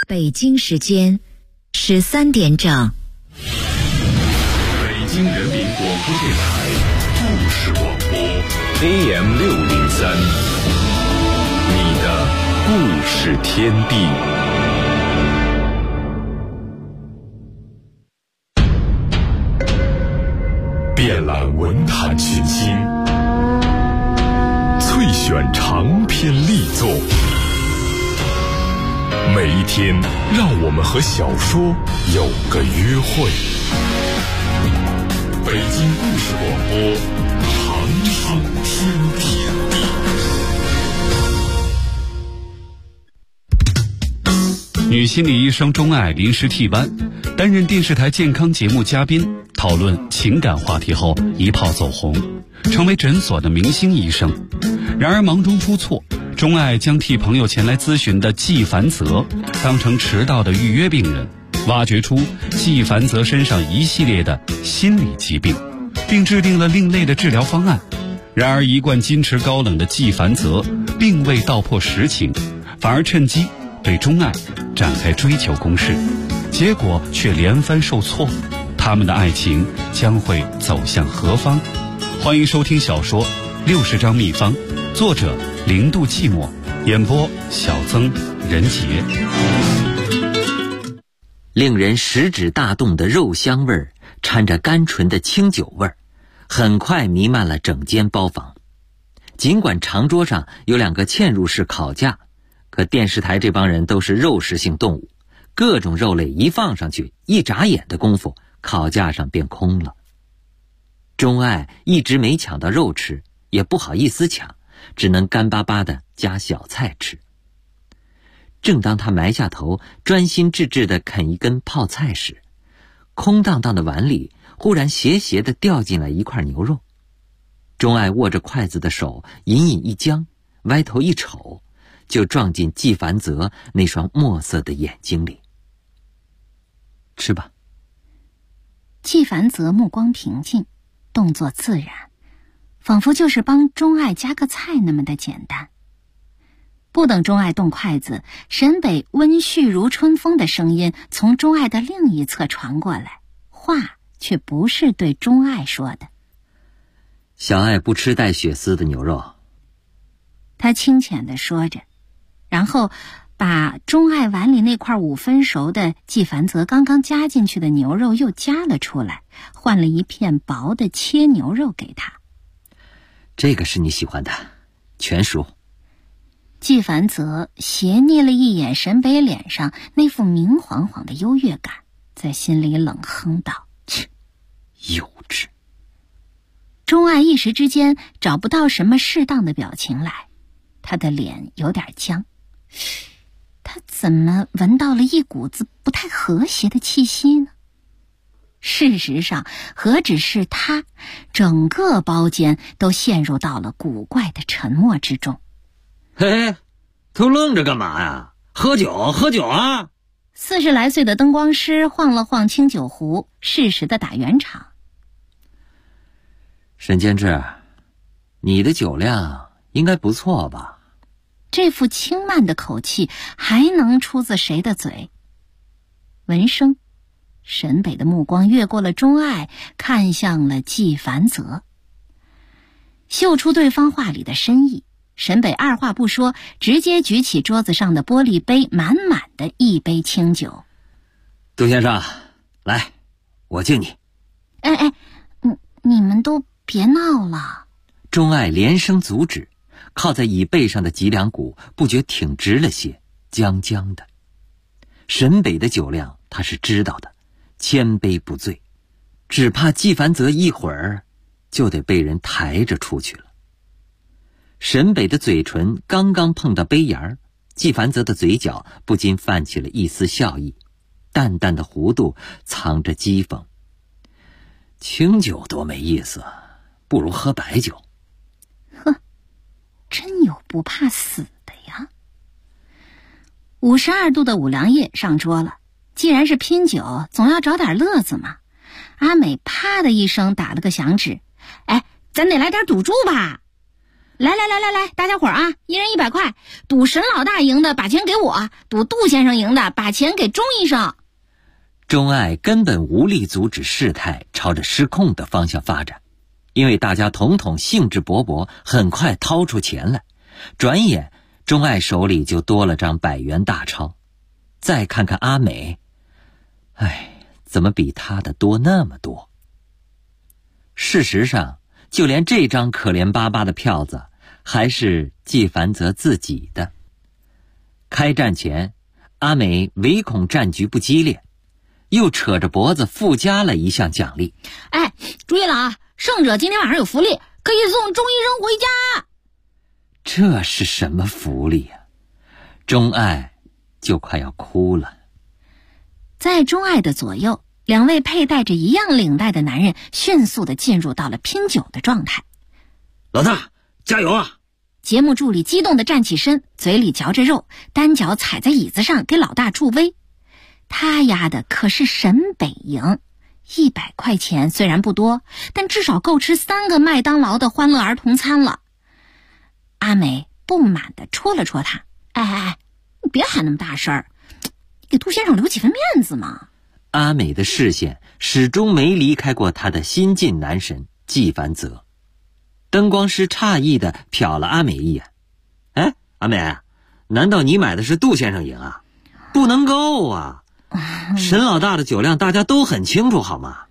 北京时间13点整。 北京人民广播电台故事广播 AM603，你的故事天地。遍览文坛群星，萃选长篇力作。每一天，让我们和小说有个约会。北京故事广播，长寿天地。 女心理医生钟爱临时替班，担任电视台健康节目嘉宾，讨论情感话题后一炮走红，成为诊所的明星医生。然而忙中出错，钟爱将替朋友前来咨询的纪凡泽当成迟到的预约病人，挖掘出纪凡泽身上一系列的心理疾病，并制定了另类的治疗方案。然而一贯矜持高冷的纪凡泽并未道破实情，反而趁机对钟爱展开追求攻势，结果却连番受挫。他们的爱情将会走向何方？欢迎收听小说《60张秘方》，作者零度寂寞，演播小曾、任杰。 令人食指大动的肉香味儿掺着甘醇的清酒味儿，很快弥漫了整间包房。尽管长桌上有2个嵌入式烤架，可电视台这帮人都是肉食性动物，各种肉类一放上去，一眨眼的功夫，烤架上便空了。钟爱一直没抢到肉吃，也不好意思抢，只能干巴巴地夹小菜吃。正当他埋下头专心致志地啃一根泡菜时，空荡荡的碗里忽然斜斜地掉进来一块牛肉。钟爱握着筷子的手隐隐一僵，歪头一瞅，就撞进纪凡泽那双墨色的眼睛里。吃吧。 纪凡泽目光平静，动作自然，仿佛就是帮钟爱夹个菜那么的简单。不等钟爱动筷子，沈北温煦如春风的声音从钟爱的另一侧传过来，话却不是对钟爱说的。 小爱不吃带血丝的牛肉。 他轻浅地说着，然后把钟爱碗里那块5分熟的纪凡泽刚刚加进去的牛肉又夹了出来，换了一片薄的切牛肉给他。 这个是你喜欢的，全熟。 纪凡泽斜睨了一眼沈北脸上那副明晃晃的优越感，在心里冷哼道：切， 幼稚。 钟爱一时之间找不到什么适当的表情来，他的脸有点僵。他怎么闻到了一股子不太和谐的气息呢？事实上，何止是他，整个包间都陷入到了古怪的沉默之中。 嘿，都愣着干嘛呀？喝酒喝酒啊 ！40来岁的灯光师晃了晃清酒壶，适时的打圆场。 沈监制，你的酒量应该不错吧？ 这副轻慢的口气还能出自谁的嘴？闻声，沈北的目光越过了钟爱，看向了纪凡泽，嗅出对方话里的深意。沈北二话不说，直接举起桌子上的玻璃杯，满满的一杯清酒。 杜先生，来，我敬你。 哎，你们都别闹了。 钟爱连声阻止，靠在椅背上的脊梁骨不觉挺直了些，僵僵的。沈北的酒量他是知道的，千杯不醉，只怕纪凡泽一会儿就得被人抬着出去了。沈北的嘴唇刚刚碰到杯沿儿，纪凡泽的嘴角不禁泛起了一丝笑意，淡淡的弧度藏着讥讽。清酒多没意思，不如喝白酒。 呵，真有不怕死的呀。52度的五粮液上桌了，既然是拼酒，总要找点乐子嘛。阿美啪的一声打了个响指，哎，咱得来点赌注吧。 来，大家伙儿啊，一人100块，赌沈老大赢的把钱给我，赌杜先生赢的把钱给钟医生。 钟爱根本无力阻止事态朝着失控的方向发展，因为大家统统兴致勃勃，很快掏出钱来。转眼钟爱手里就多了张100元大钞。再看看阿美，怎么比他的多那么多？事实上，就连这张可怜巴巴的票子还是纪梵泽自己的。开战前，阿美唯恐战局不激烈，又扯着脖子附加了一项奖励。 注意了啊，胜者今天晚上有福利，可以送钟医生回家。 这是什么福利啊？钟爱就快要哭了。 在钟爱的左右，2位佩戴着一样领带的男人迅速地进入到了拼酒的状态。 老大，加油啊！ 节目助理激动地站起身，嘴里嚼着肉，单脚踩在椅子上给老大助威。他压的可是沈北赢，100块钱虽然不多，但至少够吃3个麦当劳的欢乐儿童餐了。阿美不满地戳了戳他，你别喊那么大声，你给杜先生留几分面子嘛。 阿美的视线始终没离开过他的新晋男神纪梵泽。灯光师诧异地瞟了阿美一眼。阿美，难道你买的是杜先生赢啊？不能够啊！沈老大的酒量大家都很清楚好吗？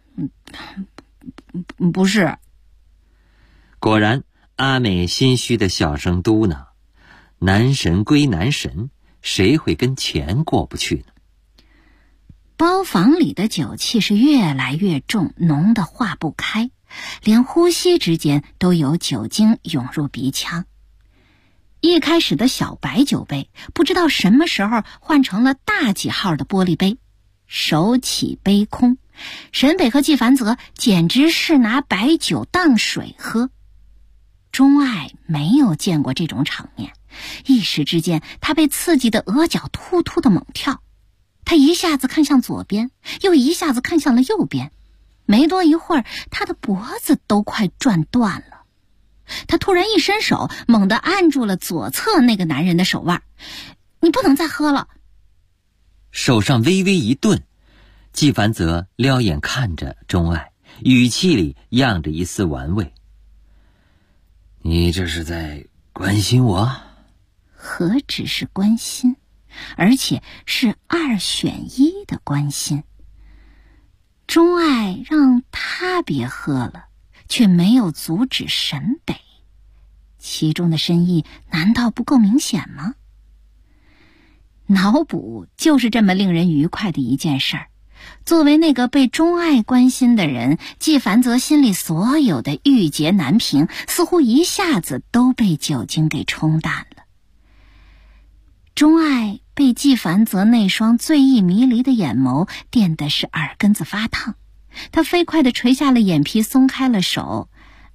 不是。 果然，阿美心虚的小声嘟囔，男神归男神，谁会跟钱过不去呢？ 包房里的酒气是越来越重，浓得化不开，连呼吸之间都有酒精涌入鼻腔。一开始的小白酒杯，不知道什么时候换成了大几号的玻璃杯，手起杯空。沈北和纪梵泽简直是拿白酒当水喝。钟爱没有见过这种场面，一时之间他被刺激得额角突突的猛跳。他一下子看向左边，又一下子看向了右边，没多一会儿，他的脖子都快转断了。他突然一伸手，猛地按住了左侧那个男人的手腕。你不能再喝了。 手上微微一顿，纪梵泽撩眼看着钟爱，语气里漾着一丝玩味。你这是在关心我？ 何止是关心，而且是2选1的关心。钟爱让他别喝了，却没有阻止沈北，其中的深意难道不够明显吗？脑补就是这么令人愉快的一件事儿。作为那个被钟爱关心的人，纪梵泽心里所有的郁结难平，似乎一下子都被酒精给冲淡了。钟爱被纪梵泽那双醉意迷离的眼眸电的是耳根子发烫，他飞快地垂下了眼皮，松开了手。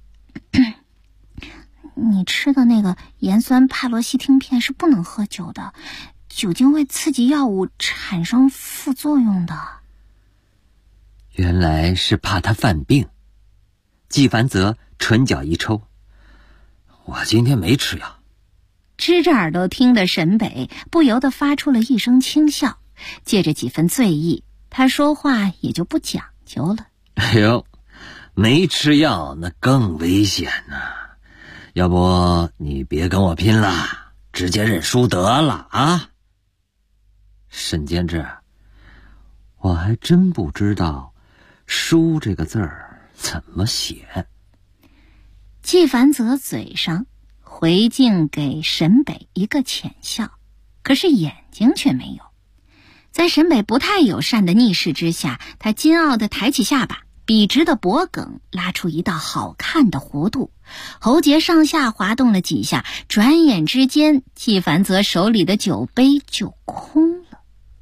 你吃的那个盐酸帕罗西汀片是不能喝酒的，酒精会刺激药物产生副作用的。 原来是怕他犯病。纪梵泽唇角一抽，我今天没吃药。 支着耳朵听的沈北不由得发出了一声轻笑，借着几分醉意，他说话也就不讲究了。 没吃药那更危险呢。要不你别跟我拼了，直接认输得了啊。沈监制，我还真不知道输这个字儿怎么写。 纪梵泽嘴上回敬给沈北一个浅笑，可是眼睛却没有。在沈北不太友善的逆视之下，他骄傲地抬起下巴，笔直的脖梗拉出一道好看的弧度，喉结上下滑动了几下，转眼之间纪梵泽手里的酒杯就空了。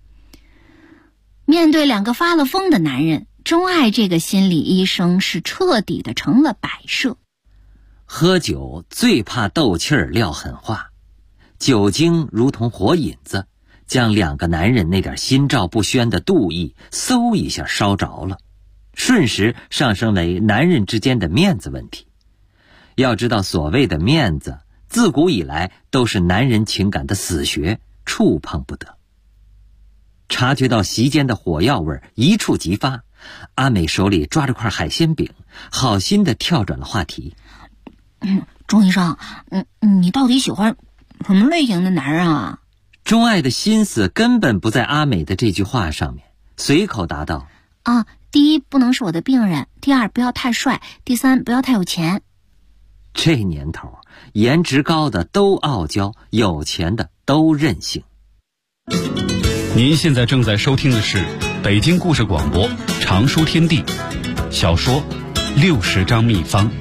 面对2个发了疯的男人，钟爱这个心理医生是彻底的成了摆设。 喝酒最怕斗气儿撂狠话，酒精如同火引子，将2个男人那点心照不宣的妒意嗖一下烧着了，瞬时上升为男人之间的面子问题。 要知道，所谓的面子，自古以来都是男人情感的死穴，触碰不得。察觉到席间的火药味一触即发，阿美手里抓着块海鲜饼，好心地跳转了话题。 钟医生，你到底喜欢什么类型的男人啊？ 钟爱的心思根本不在阿美的这句话上面，随口答道： 第一，不能是我的病人；第二，不要太帅；第三，不要太有钱。 这年头，颜值高的都傲娇，有钱的都任性。 您现在正在收听的是北京故事广播长书天地小说60张秘方。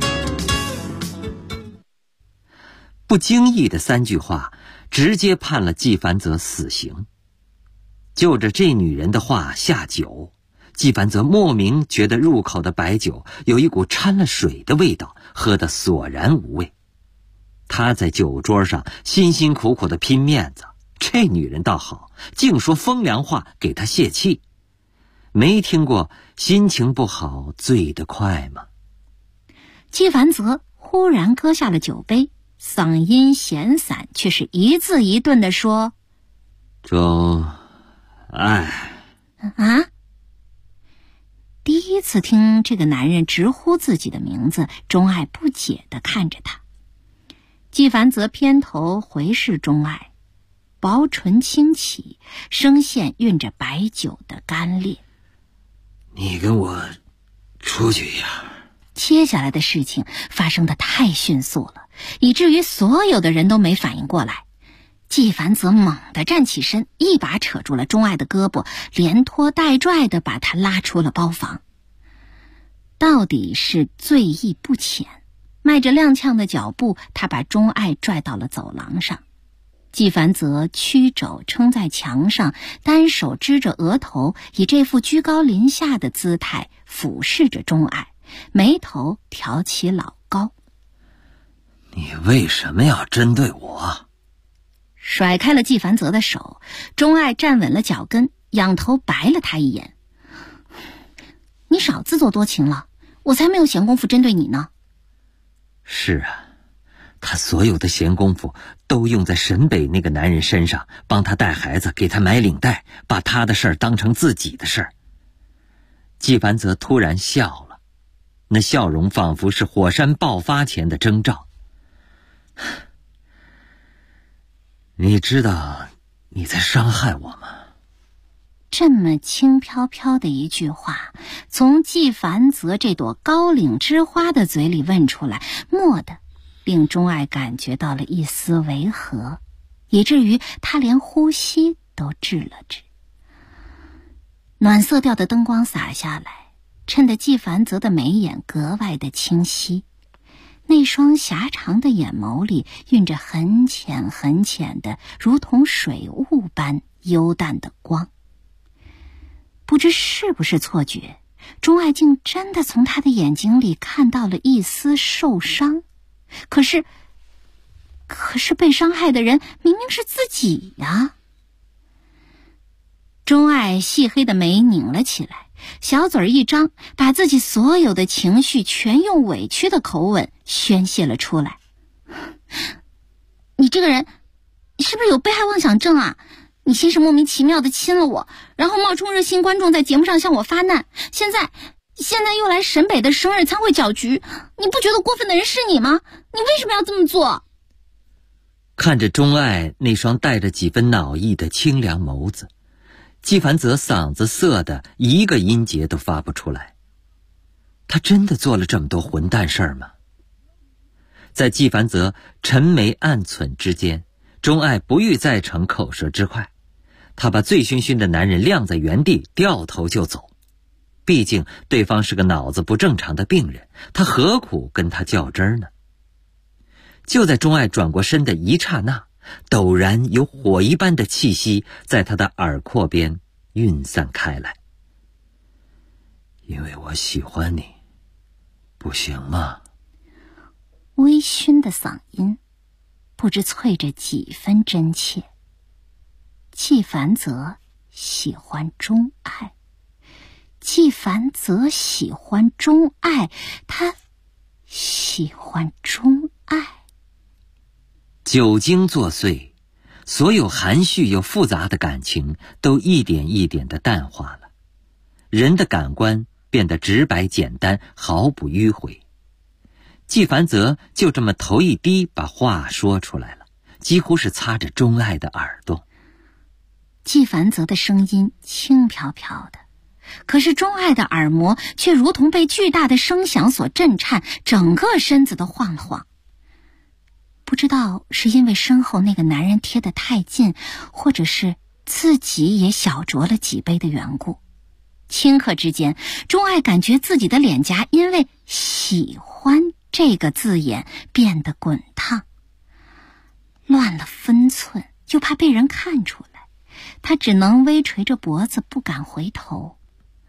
不经意的3句话，直接判了纪凡泽死刑。就着这女人的话下酒，纪凡泽莫名觉得入口的白酒有一股掺了水的味道，喝得索然无味。他在酒桌上辛辛苦苦地拼面子，这女人倒好，竟说风凉话给他泄气。没听过心情不好醉得快吗？ 纪凡泽忽然搁下了酒杯，嗓音闲散，却是一字一顿地说： 钟爱。 第一次听这个男人直呼自己的名字，钟爱不解地看着他。纪凡泽偏头回视钟爱，薄唇轻启，声线蕴着白酒的干裂。 你跟我出去一下。 接下来的事情发生得太迅速了，以至于所有的人都没反应过来。纪凡泽猛地站起身，一把扯住了钟爱的胳膊，连拖带拽地把他拉出了包房。到底是醉意不浅，迈着踉跄的脚步，他把钟爱拽到了走廊上。纪凡泽屈肘撑在墙上，单手支着额头，以这副居高临下的姿态俯视着钟爱，眉头挑起老高。 你为什么要针对我？ 甩开了纪凡泽的手，钟爱站稳了脚跟，仰头白了他一眼。你少自作多情了，我才没有闲工夫针对你呢。 是啊，他所有的闲工夫都用在沈北那个男人身上，帮他带孩子，给他买领带，把他的事儿当成自己的事儿。纪凡泽突然笑了，那笑容仿佛是火山爆发前的征兆。你知道你在伤害我吗？ 这么轻飘飘的一句话，从纪凡泽这朵高岭之花的嘴里问出来，蓦地令钟爱感觉到了一丝违和，以至于他连呼吸都滞了滞。暖色调的灯光洒下来，衬得纪凡泽的眉眼格外的清晰，那双狭长的眼眸里蕴着很浅很浅的如同水雾般幽淡的光。不知是不是错觉，钟爱竟真的从他的眼睛里看到了一丝受伤。可是被伤害的人明明是自己呀。钟爱细黑的眉拧了起来，小嘴一张，把自己所有的情绪全用委屈的口吻宣泄了出来。你这个人，你是不是有被害妄想症啊？你先是莫名其妙的亲了我，然后冒充热心观众在节目上向我发难，现在又来沈北的生日餐会搅局，你不觉得过分的人是你吗？你为什么要这么做？ 看着钟爱那双带着几分恼意的清凉眸子，纪凡泽嗓子涩的一个音节都发不出来。他真的做了这么多混蛋事儿吗？在纪凡泽沉眉暗忖之间，钟爱不欲再逞口舌之快，他把醉醺醺的男人晾在原地，掉头就走。毕竟对方是个脑子不正常的病人，他何苦跟他较真呢？就在钟爱转过身的一刹那，陡然有火一般的气息在他的耳廓边晕散开来。 因为我喜欢你，不行吗？ 微醺的嗓音不知啐着几分真切。纪凡泽喜欢钟爱，纪凡泽喜欢钟爱，他喜欢钟爱。 酒精作祟，所有含蓄又复杂的感情都一点一点地淡化了，人的感官变得直白简单，毫不迂回。纪梵泽就这么头一低把话说出来了，几乎是擦着钟爱的耳朵。 纪梵泽的声音轻飘飘的，可是钟爱的耳膜却如同被巨大的声响所震颤，整个身子都晃了晃。不知道是因为身后那个男人贴得太近，或者是自己也小酌了几杯的缘故，顷刻之间，钟爱感觉自己的脸颊因为喜欢这个字眼变得滚烫，乱了分寸，又怕被人看出来，他只能微垂着脖子，不敢回头。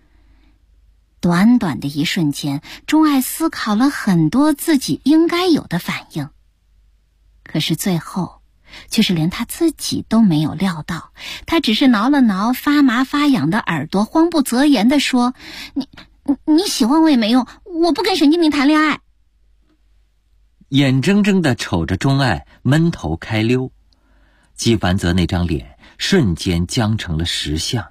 短短的一瞬间，钟爱思考了很多自己应该有的反应，可是最后却是连他自己都没有料到，他只是挠了挠发麻发痒的耳朵，慌不择言地说：你喜欢我也没用，我不跟神经病谈恋爱。 眼睁睁地瞅着钟爱闷头开溜，纪梵泽那张脸瞬间僵成了石像。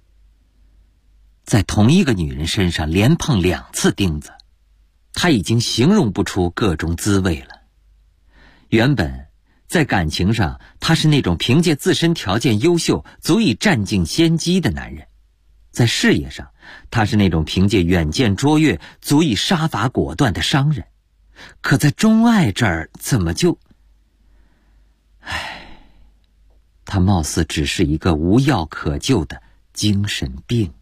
在同一个女人身上连碰2次钉子，他已经形容不出各种滋味了。原本在感情上，他是那种凭借自身条件优秀足以占尽先机的男人；在事业上，他是那种凭借远见卓越足以杀伐果断的商人。可在钟爱这儿怎么就……他貌似只是一个无药可救的精神病。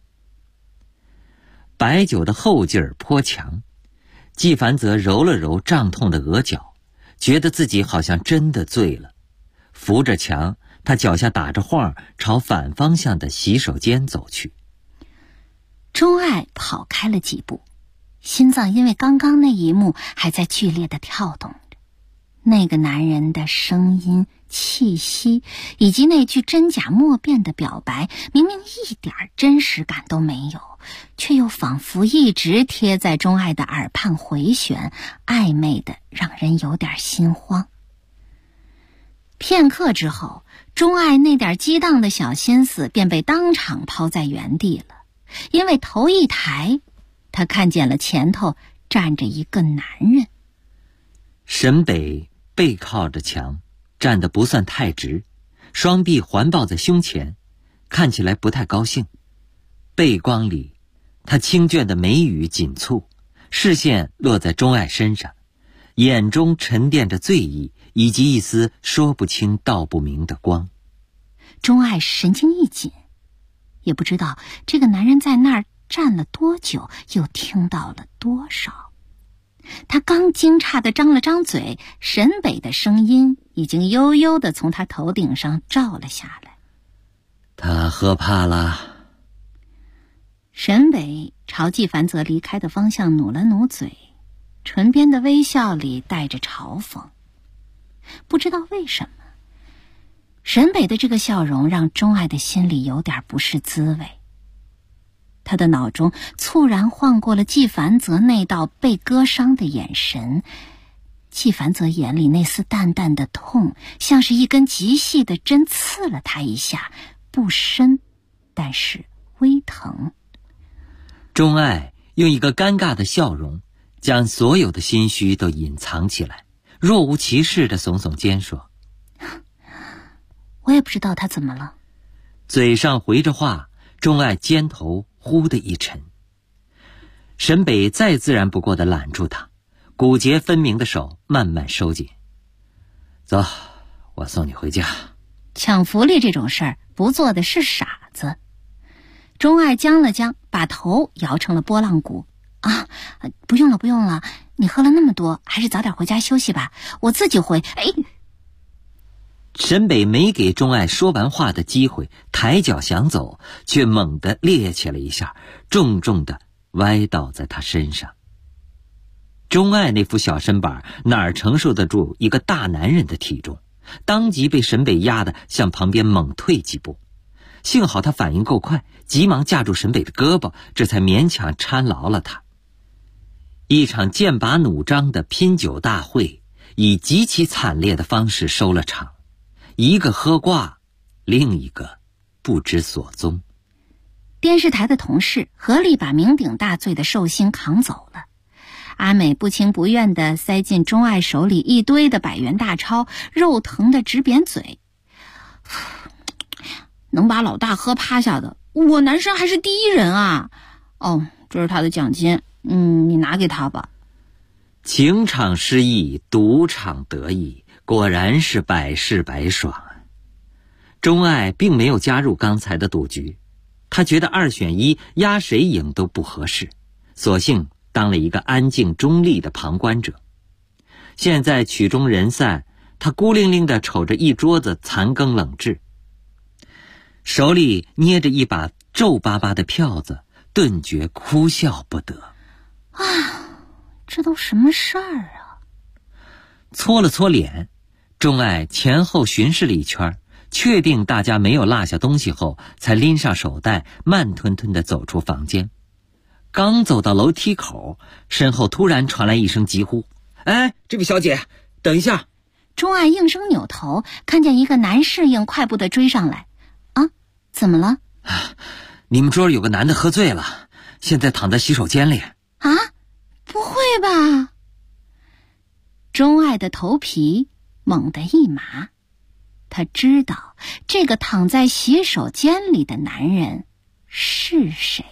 白酒的后劲儿颇强，纪梵泽揉了揉胀痛的额角，觉得自己好像真的醉了。扶着墙，他脚下打着晃，朝反方向的洗手间走去。 钟爱跑开了几步，心脏因为刚刚那一幕还在剧烈的跳动着。那个男人的声音、气息以及那句真假莫辨的表白，明明一点真实感都没有，却又仿佛一直贴在钟爱的耳畔回旋，暧昧的让人有点心慌。片刻之后，钟爱那点激荡的小心思便被当场抛在原地了，因为头一抬，他看见了前头站着一个男人。 沈北背靠着墙，站得不算太直，双臂环抱在胸前，看起来不太高兴。背光里，他清倦的眉宇紧蹙，视线落在钟爱身上，眼中沉淀着醉意以及一丝说不清道不明的光。 钟爱神经一紧，也不知道这个男人在那儿站了多久，又听到了多少。他刚惊诧地张了张嘴，沈北的声音已经悠悠地从他头顶上照了下来。 他喝怕了。 沈北朝纪梵泽离开的方向努了努嘴，唇边的微笑里带着嘲讽。不知道为什么，沈北的这个笑容让钟爱的心里有点不是滋味。他的脑中猝然晃过了纪梵泽那道被割伤的眼神，纪梵泽眼里那丝淡淡的痛，像是一根极细的针刺了他一下，不深，但是微疼。 钟爱用一个尴尬的笑容，将所有的心虚都隐藏起来，若无其事地耸耸肩说： 我也不知道他怎么了。 嘴上回着话，钟爱肩头忽的一沉。沈北再自然不过地揽住他，骨节分明的手慢慢收紧。走，我送你回家。 抢福利这种事儿，不做的是傻子。钟爱僵了僵，把头摇成了拨浪鼓。不用了不用了，你喝了那么多，还是早点回家休息吧，我自己回。 沈北没给钟爱说完话的机会，抬脚想走，却猛地趔趄了一下，重重地歪倒在他身上。钟爱那副小身板哪儿承受得住一个大男人的体重，当即被沈北压得向旁边猛退几步。幸好他反应够快，急忙架住沈北的胳膊，这才勉强搀牢了他。 一场剑拔弩张的拼酒大会以极其惨烈的方式收了场，一个喝挂，另一个不知所踪。 电视台的同事合力把酩酊大醉的寿星扛走了。阿美不情不愿地塞进钟爱手里一堆的100元大钞，肉疼得直扁嘴。能把老大喝趴下的，我男生还是第一人啊！哦，这是他的奖金，你拿给他吧。 情场失意，赌场得意，果然是百试百爽。钟爱并没有加入刚才的赌局，他觉得2选1，压谁赢都不合适，索性当了一个安静中立的旁观者。现在曲终人散，他孤零零地瞅着一桌子残羹冷炙，手里捏着一把皱巴巴的票子，顿觉哭笑不得。 这都什么事儿啊？ 搓了搓脸，钟爱前后巡视了一圈，确定大家没有落下东西后，才拎上手袋，慢吞吞地走出房间。刚走到楼梯口，身后突然传来一声疾呼：“哎，这位小姐，等一下！” 钟爱应声扭头，看见一个男侍应快步地追上来。怎么了？ 你们桌有个男的喝醉了，现在躺在洗手间里。 啊？不会吧？钟爱的头皮猛地一麻，他知道这个躺在洗手间里的男人是谁。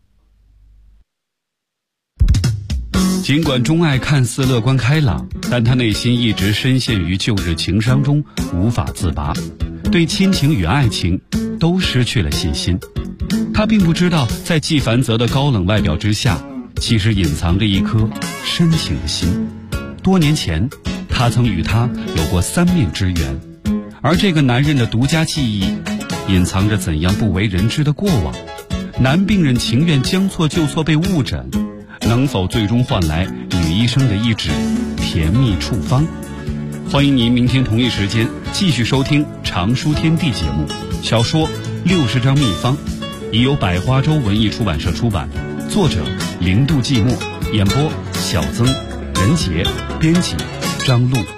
尽管钟爱看似乐观开朗，但他内心一直深陷于旧日情伤中无法自拔，对亲情与爱情都失去了信心。他并不知道，在纪梵泽的高冷外表之下，其实隐藏着一颗深情的心。多年前，他曾与他有过3面之缘，而这个男人的独家记忆，隐藏着怎样不为人知的过往。男病人情愿将错就错被误诊，能否最终换来女医生的一纸甜蜜处方？欢迎您明天同一时间继续收听常书天地节目。小说60张秘方已由百花洲文艺出版社出版，作者零度寂寞，演播小曾、任杰，编辑张璐。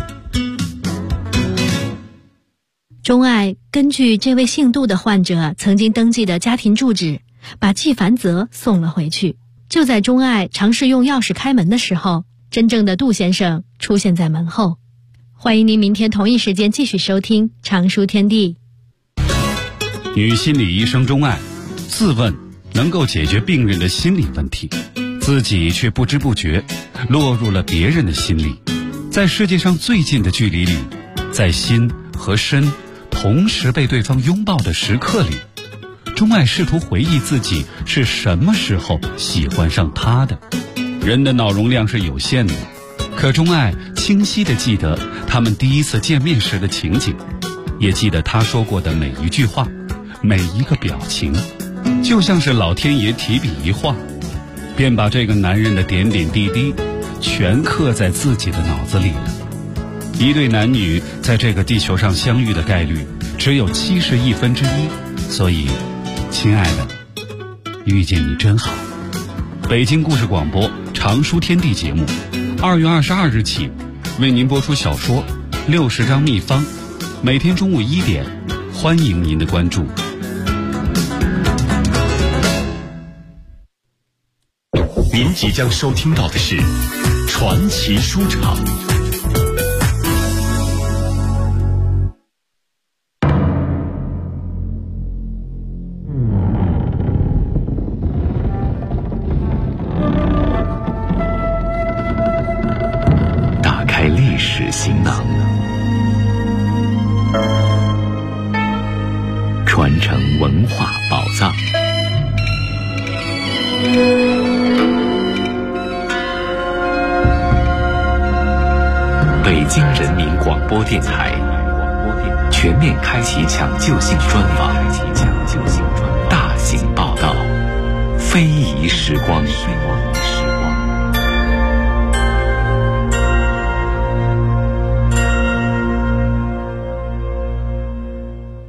钟爱根据这位姓杜的患者曾经登记的家庭住址，把纪梵泽送了回去。就在钟爱尝试用钥匙开门的时候，真正的杜先生出现在门后。欢迎您明天同一时间继续收听常书天地。 女心理医生钟爱自问能够解决病人的心理问题，自己却不知不觉落入了别人的心里。在世界上最近的距离里，在心和身同时被对方拥抱的时刻里，钟爱试图回忆自己是什么时候喜欢上他的。人的脑容量是有限的，可钟爱清晰地记得他们第一次见面时的情景，也记得他说过的每一句话，每一个表情，就像是老天爷提笔一画，便把这个男人的点点滴滴全刻在自己的脑子里了。一对男女在这个地球上相遇的概率只有1/71，所以亲爱的，遇见你真好。北京故事广播常书天地节目2月22日起为您播出小说60张秘方，每天中午1点，欢迎您的关注。 您即将收听到的是传奇书场。打开历史行囊，传承文化宝藏。北京人民广播电台全面开启抢救性专访，大型报道，非遗时光。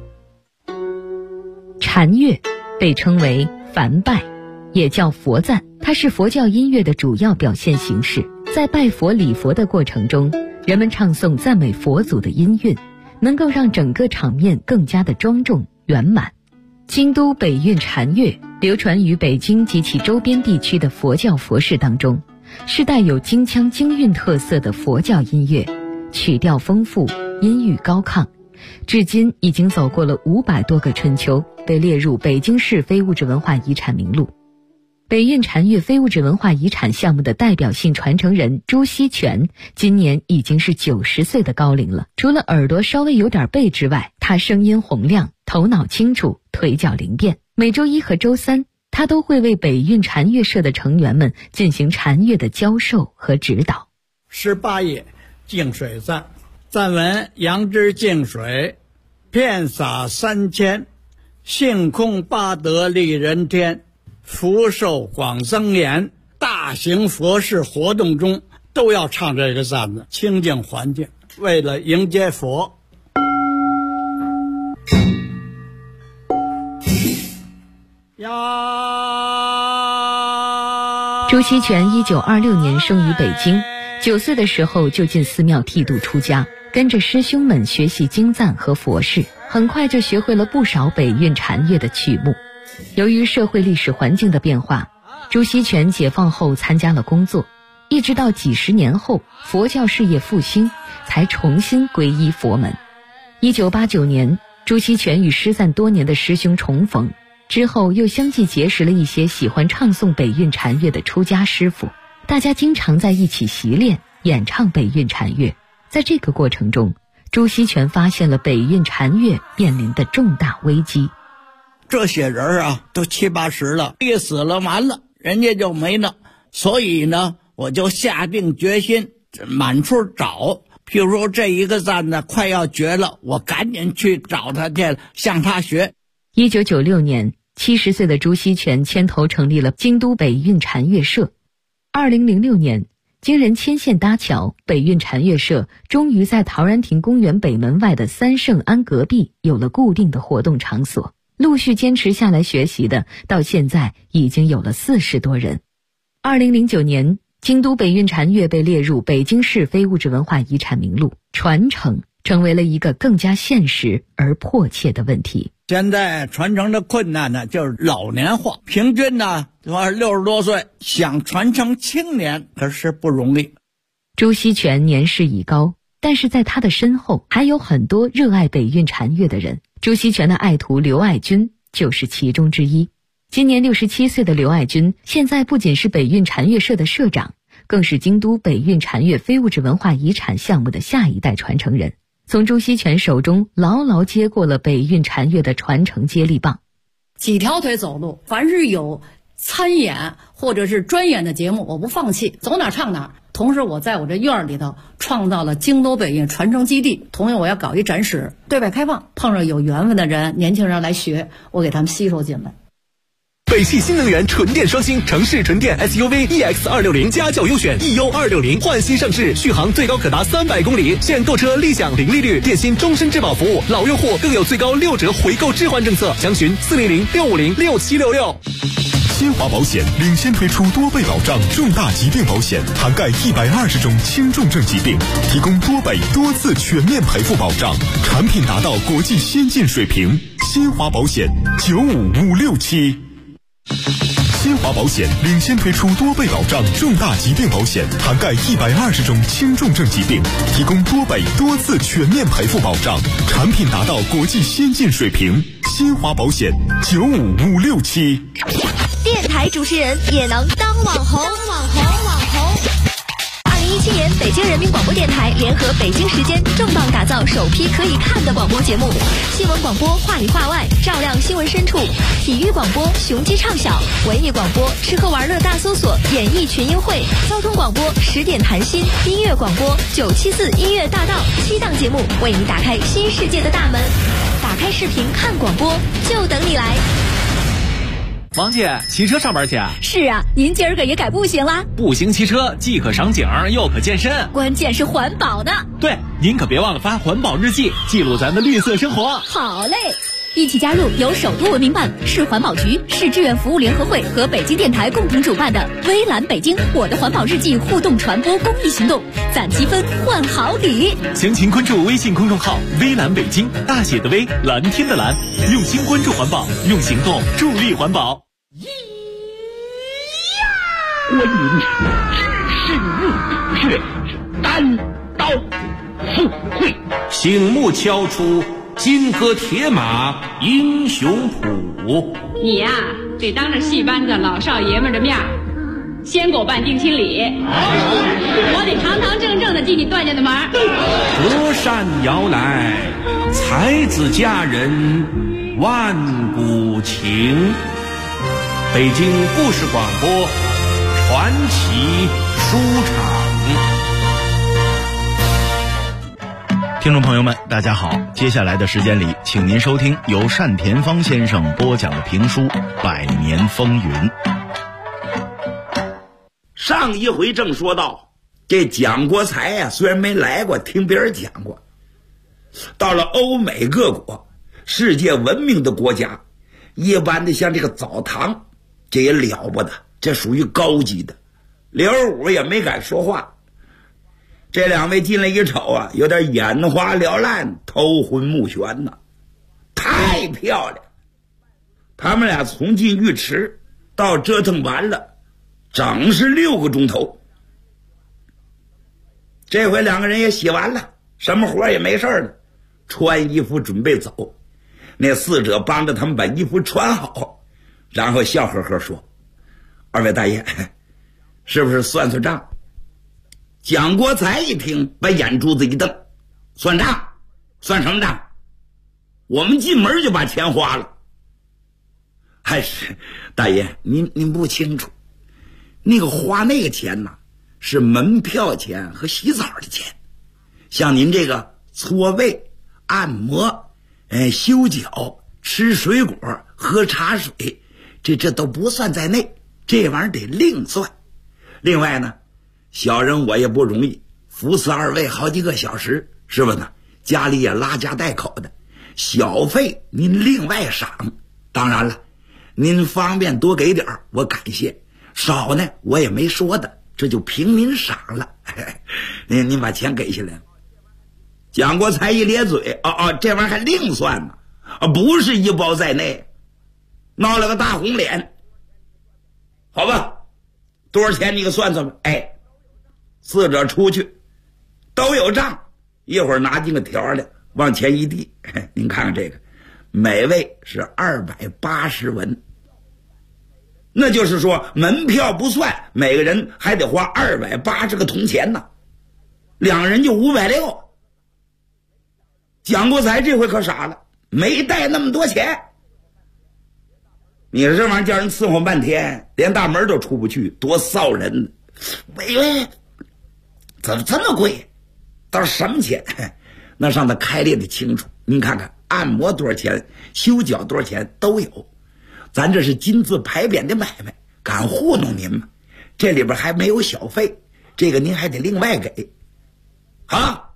禅乐被称为梵拜，也叫佛赞， 它是佛教音乐的主要表现形式。在拜佛礼佛的过程中，人们唱诵赞美佛祖的音韵，能够让整个场面更加的庄重圆满。京都北韵禅乐流传于北京及其周边地区的佛教佛事当中，是带有京腔京韵特色的佛教音乐，曲调丰富，音域高亢，至今已经走过了500多个春秋，被列入北京市非物质文化遗产名录。北韵禅乐非物质文化遗产项目的代表性传承人朱锡全今年已经是90岁的高龄了。除了耳朵稍微有点背之外，他声音洪亮，头脑清楚，腿脚灵便。每周一和周三，他都会为北韵禅乐社的成员们进行禅乐的教授和指导。 18页净水赞，赞文：杨之净水，遍洒3000，性空八德利人天，福寿广增延。大型佛事活动中都要唱这个赞子，清净环境，为了迎接佛。 朱锡全1926年生于北京，9岁的时候就进寺庙剃度出家，跟着师兄们学习经赞和佛事，很快就学会了不少北韵禅乐的曲目。由于社会历史环境的变化，朱锡全解放后参加了工作，一直到几十年后佛教事业复兴，才重新皈依佛门。1989年，朱锡全与失散多年的师兄重逢，之后又相继结识了一些喜欢唱诵北韵禅乐的出家师傅，大家经常在一起习练演唱北韵禅乐。在这个过程中，朱锡全发现了北韵禅乐面临的重大危机。 这些人啊，都70、80了，一死了完了，人家就没了。所以呢，我就下定决心满处找。譬如说这一个赞呢快要绝了，我赶紧去找他去，向他学。 1996年，70岁的朱锡全牵头成立了京都北韵禅乐社。2006年，经人牵线搭桥，北韵禅乐社终于在陶然亭公园北门外的三圣庵隔壁有了固定的活动场所。陆续坚持下来学习的，到现在已经有了40多人。2009年，京都北韵禅乐被列入北京市非物质文化遗产名录，传承成为了一个更加现实而迫切的问题。 现在传承的困难呢，就是老年化，平均呢60多岁，想传承青年可是不容易。 朱锡全年事已高，但是在他的身后还有很多热爱北韵禅乐的人。朱锡全的爱徒刘爱军就是其中之一。今年67岁的刘爱军，现在不仅是北韵禅乐社的社长，更是京都北韵禅乐非物质文化遗产项目的下一代传承人，从朱锡全手中牢牢接过了北韵禅乐的传承接力棒。 几条腿走路，凡是有参演或者是专演的节目，我不放弃，走哪唱哪。同时我在我这院里头创造了京都北韵传承基地，同样我要搞一展示，对外开放，碰上有缘分的人，年轻人来学，我给他们吸收进来。 北汽新能源纯电双星城市纯电 SUV EX260家轿优选 EU260焕新上市，续航最高可达300公里，现购车立享零利率，电信终身质保服务，老用户更有最高6折回购置换政策，详询400-650-6766。 新华保险领先推出多倍保障重大疾病保险，涵盖120种轻重症疾病，提供多倍多次全面赔付保障，产品达到国际先进水平。新华保险95567。新华保险领先推出多倍保障重大疾病保险，涵盖120种轻重症疾病，提供多倍多次全面赔付保障，产品达到国际先进水平。新华保险95567。 电台主持人也能当网红。2017年，北京人民广播电台联合北京时间重磅打造首批可以看的广播节目：新闻广播话里话外，照亮新闻深处；体育广播雄鸡唱晓；文艺广播吃喝玩乐大搜索，演艺群英会；交通广播10点谈心；音乐广播974音乐大道。7档节目为你打开新世界的大门。打开视频看广播，就等你来。 王姐，骑车上班去啊？ 是啊，您今儿个也改步行啦？ 步行骑车既可赏景又可健身， 关键是环保呢。 对，您可别忘了发环保日记，记录咱的绿色生活。 好嘞。 一起加入由首都文明办、市环保局、市志愿服务联合会和北京电台共同主办的微蓝北京我的环保日记互动传播公益行动，攒积分换好礼。 详情关注微信公众号微蓝北京，大写的微，蓝天的蓝，用心关注环保，用行动助力环保。 观音知世命，却单刀赴会， 醒目敲出金戈铁马英雄谱。 你呀，得当着戏班子老少爷们的面先给我办定亲礼，我得堂堂正正的进你段家的门。 隔山摇来，才子佳人万古情。北京故事广播传奇书场。 听众朋友们，大家好，接下来的时间里，请您收听由单田芳先生播讲的评书《百年风云》。 上一回正说到，这蒋国才呀，虽然没来过，听别人讲过，到了欧美各国世界闻名的国家，一般的像这个澡堂，这也了不得，这属于高级的。刘武也没敢说话。这两位进来一瞅啊，有点眼花缭乱，头昏目眩呐，太漂亮。他们俩从进浴池到折腾完了，整是6个钟头。这回两个人也洗完了，什么活也没事了，穿衣服准备走。那侍者帮着他们把衣服穿好，然后笑呵呵说：“二位大爷，是不是算算账？”蒋国才一听，把眼珠子一瞪：“算账？算什么账？我们进门就把钱花了。”还是大爷，您不清楚，那个花那个钱呢，是门票钱和洗澡的钱。像您这个搓背、按摩、修脚、吃水果、喝茶水，这都不算在内，这玩意儿得另算。另外呢，小人我也不容易，服侍二位好几个小时，是吧呢？家里也拉家带口的，小费您另外赏。当然了，您方便多给点我感谢，少呢我也没说的，这就凭您赏了。您把钱给下来。蒋国才一咧嘴，这玩意儿还另算呢，不是一包在内，闹了个大红脸。好吧，多少钱你给算算吧。侍者出去都有账，一会儿拿进个条来，往前一递，您看看这个，每位是280文，那就是说门票不算，每个人还得花280个铜钱呢，两人就560。蒋国才这回可傻了，没带那么多钱。你这玩意儿叫人伺候半天，连大门都出不去，多臊人！喂，怎么这么贵？到什么钱？那上头开列的清楚。您看看，按摩多少钱，修脚多少钱都有。咱这是金字牌匾的买卖，敢糊弄您吗？这里边还没有小费，这个您还得另外给。好，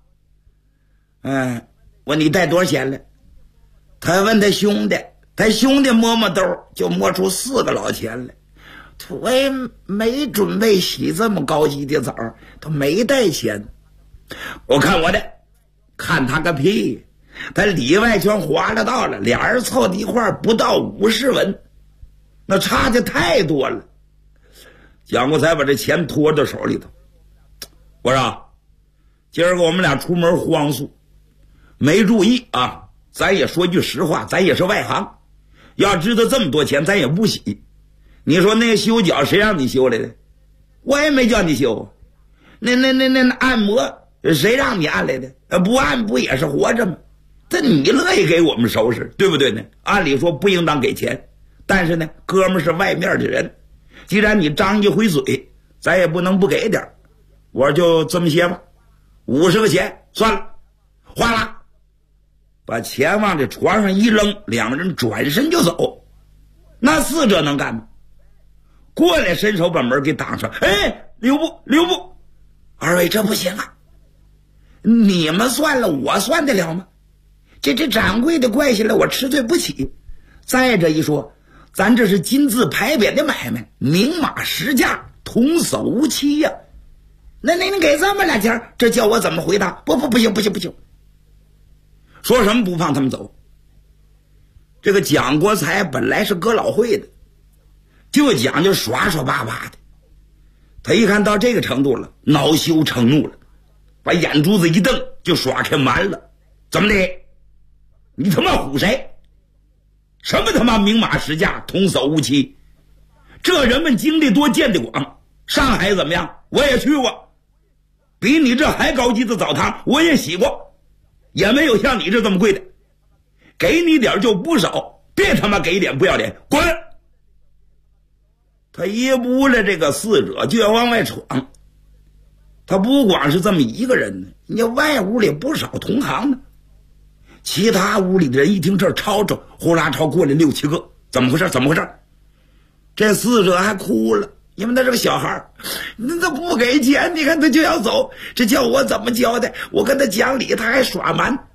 问你带多少钱来？他问他兄弟，他兄弟摸摸兜，就摸出4个老钱来。我也没准备洗这么高级的澡，他没带钱。我看我的，看他个屁！他里外全划拉到了，俩人凑到一块不到50文，那差距太多了。蒋国才把这钱托到手里头，我说今儿个我们俩出门荒速，没注意啊，咱也说句实话，咱也是外行，要知道这么多钱咱也不洗。你说那个修脚谁让你修来的？我也没叫你修。那按摩谁让你按来的？不按不也是活着吗？这你乐意给我们收拾，对不对呢？按理说不应当给钱，但是呢，哥们是外面的人，既然你张一回嘴，咱也不能不给点。我就这么些吧，50个钱算了，哗啦，把钱往这床上一扔，两个人转身就走。那侍者能干吗？过来伸手把门给挡上。留步，二位这不行啊，你们算了，我算得了吗？ 这掌柜的怪下来，我吃罪不起。再者一说，咱这是金字牌匾的买卖，明码实价，童叟无欺呀。那您给这么俩钱，这叫我怎么回答？不行。说什么不放他们走？这个蒋国才本来是哥老会的，就讲究耍巴巴的。他一看到这个程度了，恼羞成怒了，把眼珠子一瞪，就耍开蛮了。怎么的？你他妈唬谁？什么他妈明码实价，童叟无欺？这人们经历多，见得广。上海怎么样？我也去过，比你这还高级的澡堂我也洗过，也没有像你这么贵的。给你点就不少，别他妈给点不要脸，滚！他一屋了这个四者就要往外闯。他不光是这么一个人呢，人家外屋里不少同行呢。其他屋里的人一听这吵吵，呼啦吵过来6、7个，怎么回事？这四者还哭了，因为他是个小孩，他不给钱，你看他就要走，这叫我怎么交代？我跟他讲理，他还耍蛮。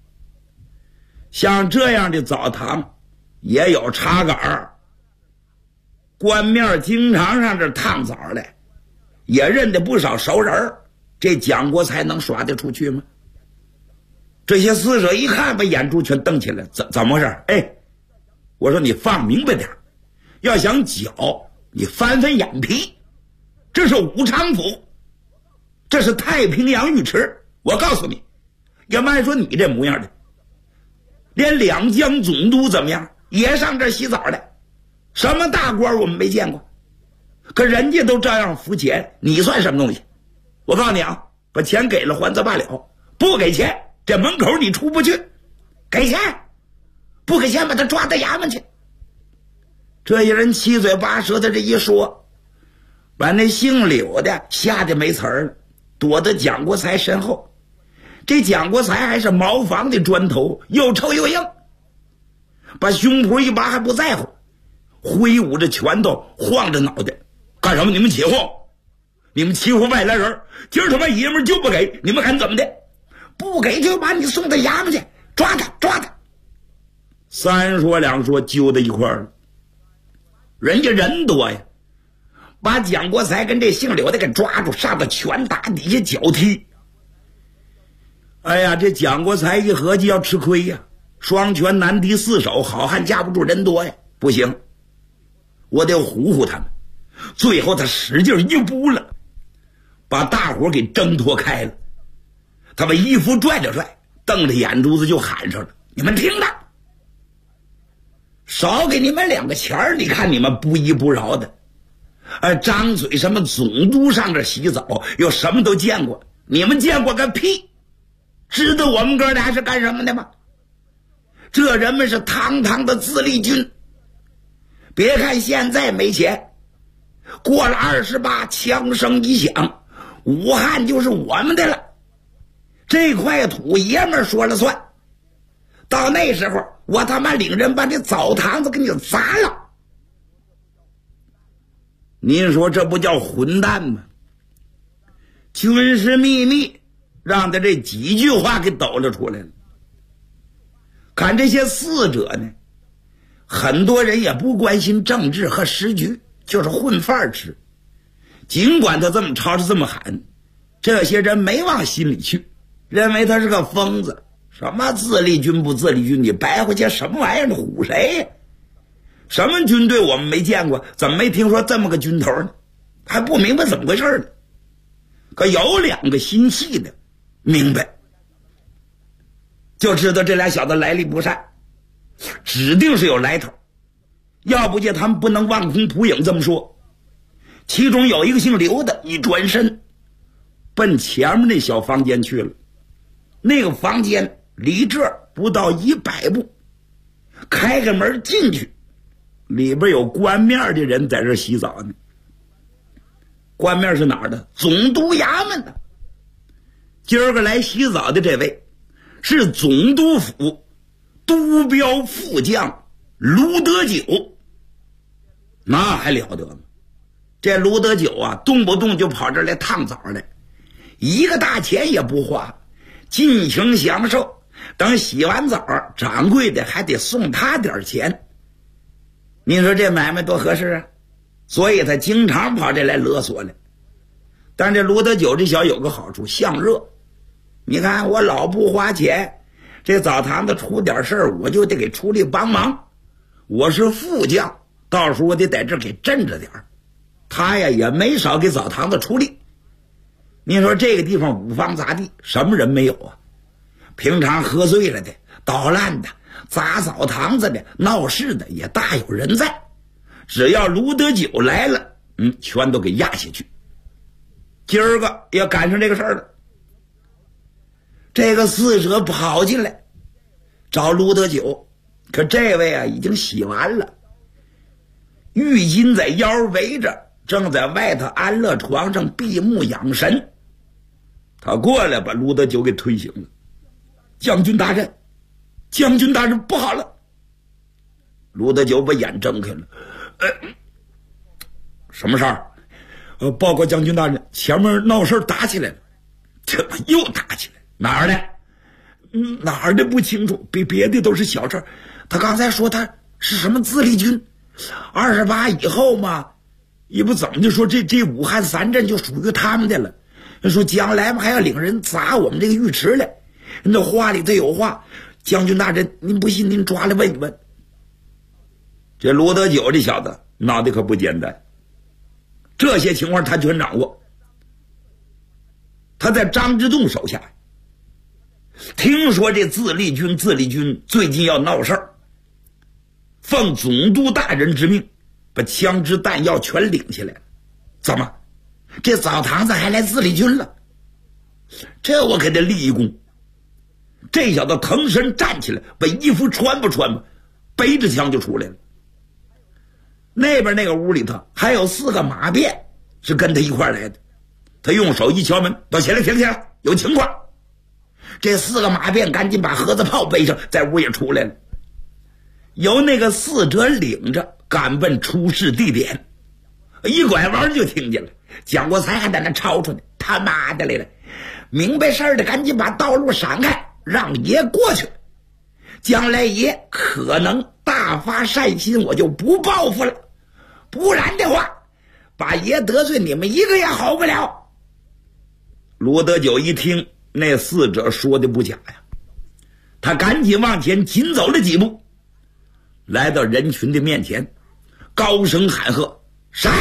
像这样的澡堂也有茶杆，官面经常上这烫澡来，也认得不少熟人。这蒋国才能耍得出去吗？这些死者一看，把眼珠全瞪起来，怎么回事？哎，我说你放明白点，要想搅，你翻眼皮。这是武昌府，这是太平洋浴池。我告诉你，要不然说你这模样的，连两江总督怎么样也上这洗澡来，什么大官我们没见过，可人家都照样付钱，你算什么东西？我告诉你啊，把钱给了还则罢了，不给钱这门口你出不去。给钱，不给钱把他抓到衙门去。这些人七嘴八舌的这一说，把那姓柳的吓得没词儿了，躲到蒋国才身后。这蒋国才还是茅房的砖头，又臭又硬，把胸脯一拔还不在乎，挥舞着拳头，晃着脑袋。干什么？你们起哄，你们欺负外来人，今儿他妈爷们就不给，你们敢怎么的？不给就把你送到衙门去，抓他！三说两说揪到一块儿了。人家人多呀，把蒋国才跟这姓柳的给抓住，上头拳打，底下脚踢。哎呀，这蒋国才一合计要吃亏呀，双拳难敌四手，好汉架不住人多呀，不行，我得唬唬他们。最后他使劲一扑了，把大伙给挣脱开了。他把衣服拽了拽，瞪着眼珠子就喊上了：你们听着，少给你们2个钱儿，你看你们不依不饶的，张嘴什么总督上这洗澡，有什么都见过，你们见过个屁？知道我们哥俩是干什么的吗？这人们是堂堂的自立军，别看现在没钱，过了28，枪声一响，武汉就是我们的了。这块土爷们说了算，到那时候我他妈领人把这澡堂子给你砸了。您说这不叫混蛋吗？军事秘密让他这几句话给抖了出来了。看这些死者呢，很多人也不关心政治和时局，就是混饭吃。尽管他这么吵着这么喊，这些人没往心里去，认为他是个疯子。什么自立军不自立军，你白回去什么玩意儿？你唬谁呀？什么军队我们没见过，怎么没听说这么个军头呢？还不明白怎么回事呢。可有2个心细的明白，就知道这俩小子来历不善，指定是有来头，要不见他们不能望空扑影这么说。其中有一个姓刘的，一转身奔前面那小房间去了。那个房间离这儿不到100步，开个门进去，里边有官面的人在这洗澡呢。官面是哪儿的？总督衙门的。今儿个来洗澡的这位是总督府督标副将卢德九。那还了得吗？这卢德九啊，动不动就跑这儿来烫澡来，一个大钱也不花，尽情享受， 等洗完澡，掌柜的还得送他点钱。你说这买卖多合适啊！所以他经常跑这来勒索来。但这卢德九这小有个好处，相热。你看我老不花钱，这澡堂子出点事儿我就得给出力帮忙。我是副将，到时候我得在这给镇着点儿。他呀也没少给澡堂子出力。你说这个地方五方杂地，什么人没有啊？平常喝醉了的、捣烂的、砸澡堂子的、闹事的也大有人在。只要卢德九来了，全都给压下去。今儿个也赶上这个事儿了。这个侍者跑进来找卢德九，可这位啊已经洗完了，浴巾在腰围着，正在外头安乐床上闭目养神。他过来把卢德九给推醒了。将军大人，将军大人，不好了！卢德九把眼睁开了。什么事儿？报告将军大人，前面闹事打起来了。这又打起来？哪儿的？哪儿的不清楚，别的都是小事。他刚才说他是什么自立军，28以后嘛，也不怎么就说这武汉3镇就属于他们的了。说将来嘛还要领人砸我们这个浴池来。那话里头有话，将军大人，您不信您抓来问一问。这卢德九这小子脑袋可不简单，这些情况他全掌握。他在张之洞手下，听说这自立军最近要闹事儿，奉总督大人之命，把枪支弹药全领下来了。怎么，这澡堂子还来自立军了？这我给他立一功。这小子腾身站起来，把衣服穿吧，背着枪就出来了。那边那个屋里头还有4个马便是跟他一块来的。他用手一敲门，都起来，停下来，有情况。这4个马便赶紧把盒子炮背上，在屋也出来了。由那个侍者领着赶奔出事地点。一拐弯就听见了蒋国才还在那吵吵呢，他妈的来了！明白事儿的赶紧把道路闪开，让爷过去。将来爷可能大发善心，我就不报复了，不然的话把爷得罪你们一个也好不了。罗德九一听那侍者说的不假呀，他赶紧往前紧走了几步，来到人群的面前，高声喊喝：闪！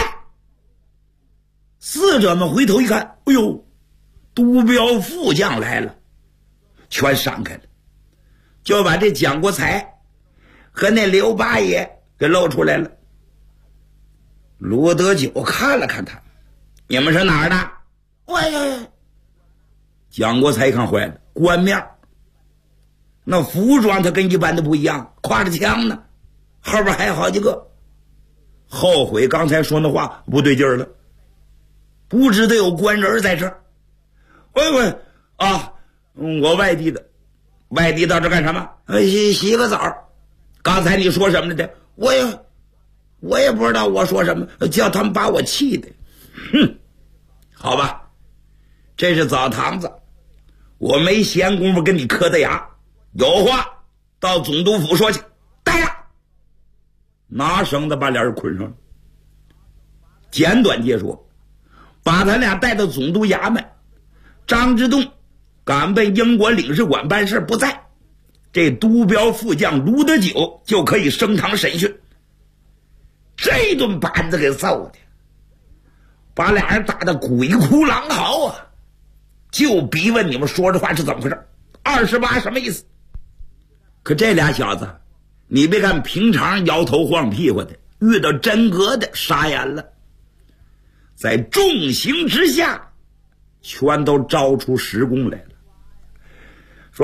侍者们回头一看，哎呦，督标副将来了，全闪开了，就把这蒋国才和那刘八爷给露出来了。罗德九看了看他，你们是哪儿的？哎呀！蒋国才一看坏了，官面，那服装他跟一般的不一样，挎着枪呢，后边还有好几个。后悔刚才说那话不对劲儿了，不知道有官人在这儿。喂啊，我外地的，外地到这干什么？洗个澡。刚才你说什么来着？我也不知道我说什么，叫他们把我气的。哼，好吧，这是澡堂子，我没闲工夫跟你磕的牙，有话到总督府说去。带着，拿绳子把俩人捆上了。简短截说，把他俩带到总督衙门。张之洞赶奔英国领事馆办事不在，这督标副将卢德九就可以升堂审讯。这顿板子给揍的，把俩人打得鬼哭狼嚎啊！就逼问你们说这话是怎么回事？28什么意思？可这俩小子，你别看平常摇头晃屁股的，遇到真格的傻眼了。在重刑之下，全都招出实供来了。说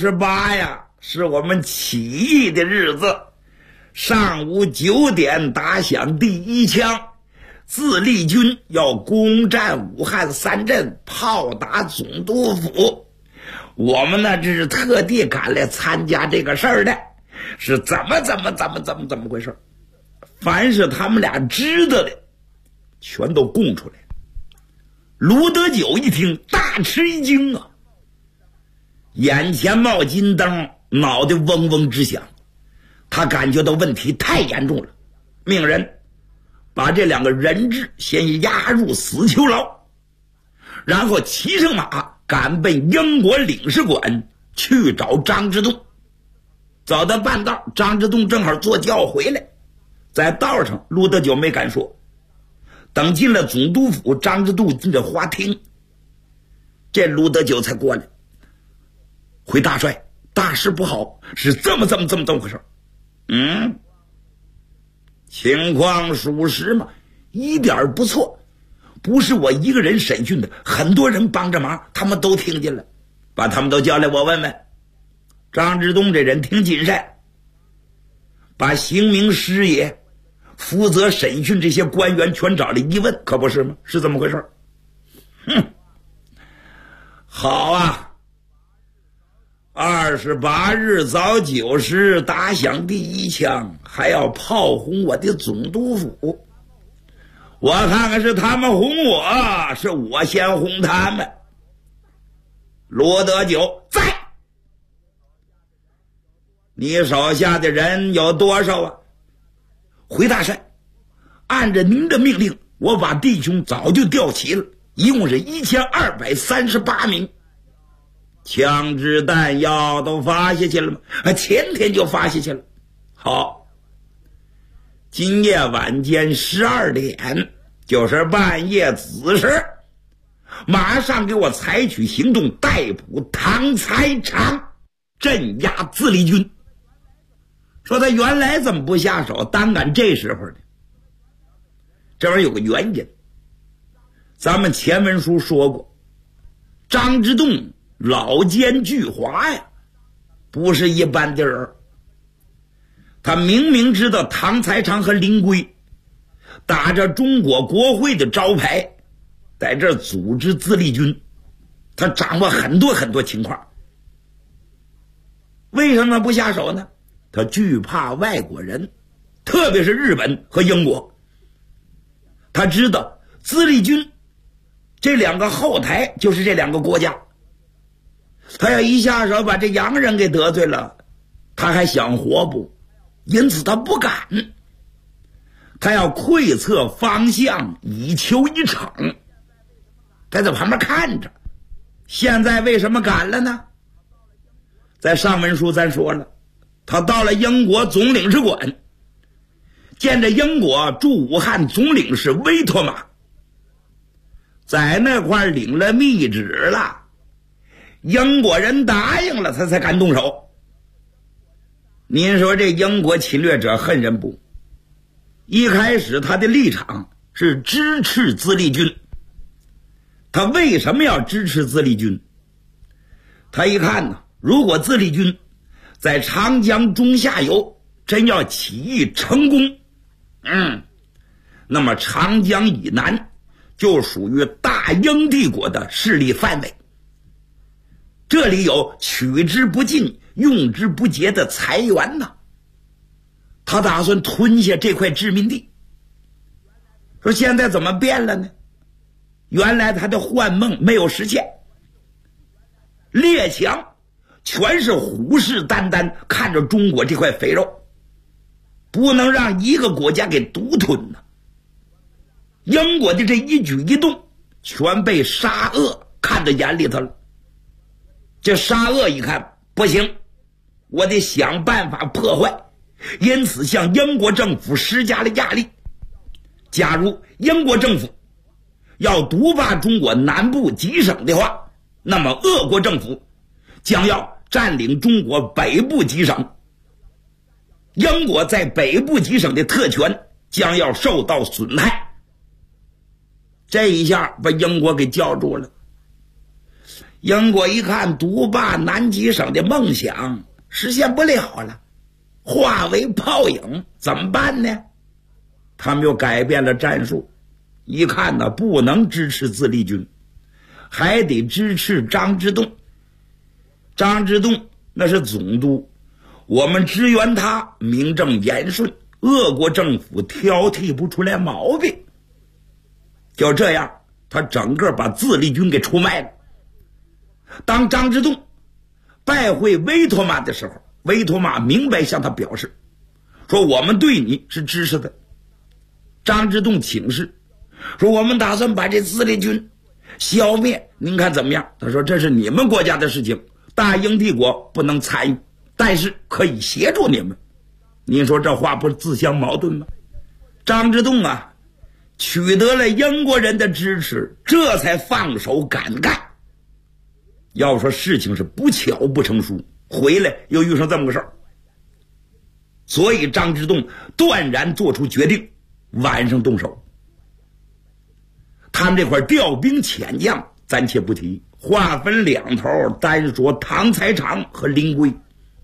28呀，是我们起义的日子。上午9点打响第一枪，自立军要攻占武汉3镇，炮打总督府。我们呢，这是特地赶来参加这个事儿的，是怎么回事？凡是他们俩知道的，全都供出来了。卢德九一听，大吃一惊啊！ 眼前冒金灯，脑袋嗡嗡直响。他感觉到问题太严重了，命人把这2个人质先押入死囚牢，然后骑上马赶奔英国领事馆去找张之洞。走到半道，张之洞正好坐轿回来，在道上陆德久没敢说。等进了总督府，张之洞进了花厅，这陆德久才过来。回大帅，大事不好，是这么回事。情况属实吗？一点不错，不是我一个人审讯的，很多人帮着忙，他们都听见了，把他们都叫来，我问问。张之洞这人挺谨慎，把刑名师爷负责审讯这些官员全找来一问，可不是吗？是这么回事。好啊，28日早9时打响第1枪，还要炮轰我的总督府。我看看是他们轰我，是我先轰他们。罗德久在，你手下的人有多少啊？回大帅，按照您的命令，我把弟兄早就调齐了，一共是1238名。枪支弹药都发下去了吗？前天就发下去了。好，今夜晚间12点，就是半夜子时，马上给我采取行动，逮捕唐才常，镇压自立军。说他原来怎么不下手，单赶这时候呢？这玩意儿有个原因。咱们前文书说过，张之洞老奸巨猾呀，不是一般的人。他明明知道唐才常和林圭打着中国国会的招牌在这组织自立军，他掌握很多情况。为什么不下手呢？他惧怕外国人，特别是日本和英国。他知道自立军这2个后台就是这2个国家，他要一下手把这洋人给得罪了，他还想活不？因此他不敢，他要窥测方向，以求一惩。他在旁边看着。现在为什么敢了呢？在上文书咱说了，他到了英国总领事馆，见着英国驻武汉总领事威托马，在那块领了密旨了，英国人答应了，他才敢动手。您说这英国侵略者恨人不？一开始他的立场是支持自立军。他为什么要支持自立军？他一看呢，如果自立军在长江中下游真要起义成功，那么长江以南就属于大英帝国的势力范围，这里有取之不尽用之不竭的财源呢。他打算吞下这块殖民地。说现在怎么变了呢？原来他的幻梦没有实现，列强全是虎视眈眈看着中国这块肥肉，不能让一个国家给独吞呢。英国的这一举一动全被沙俄看在眼里头了。这沙俄一看不行，我得想办法破坏，因此向英国政府施加了压力。假如英国政府要独霸中国南部几省的话，那么俄国政府将要占领中国北部几省，英国在北部几省的特权将要受到损害。这一下把英国给叫住了。英国一看独霸南几省的梦想实现不了了，化为泡影，怎么办呢？他们又改变了战术，一看呢，不能支持自立军，还得支持张之洞。张之洞那是总督，我们支援他名正言顺，俄国政府挑剔不出来毛病。就这样，他整个把自立军给出卖了。当张之洞拜会维托马的时候，维托马明白向他表示说，我们对你是支持的。张之洞请示说，我们打算把这自立军消灭，您看怎么样？他说，这是你们国家的事情，大英帝国不能参与，但是可以协助你们。您说这话不是自相矛盾吗？张之洞啊，取得了英国人的支持，这才放手敢干。要说事情是不巧不成书，回来又遇上这么个事儿，所以张之洞断然做出决定，晚上动手。他们这块调兵遣将暂且不提，划分两头，单说唐才常和林圭。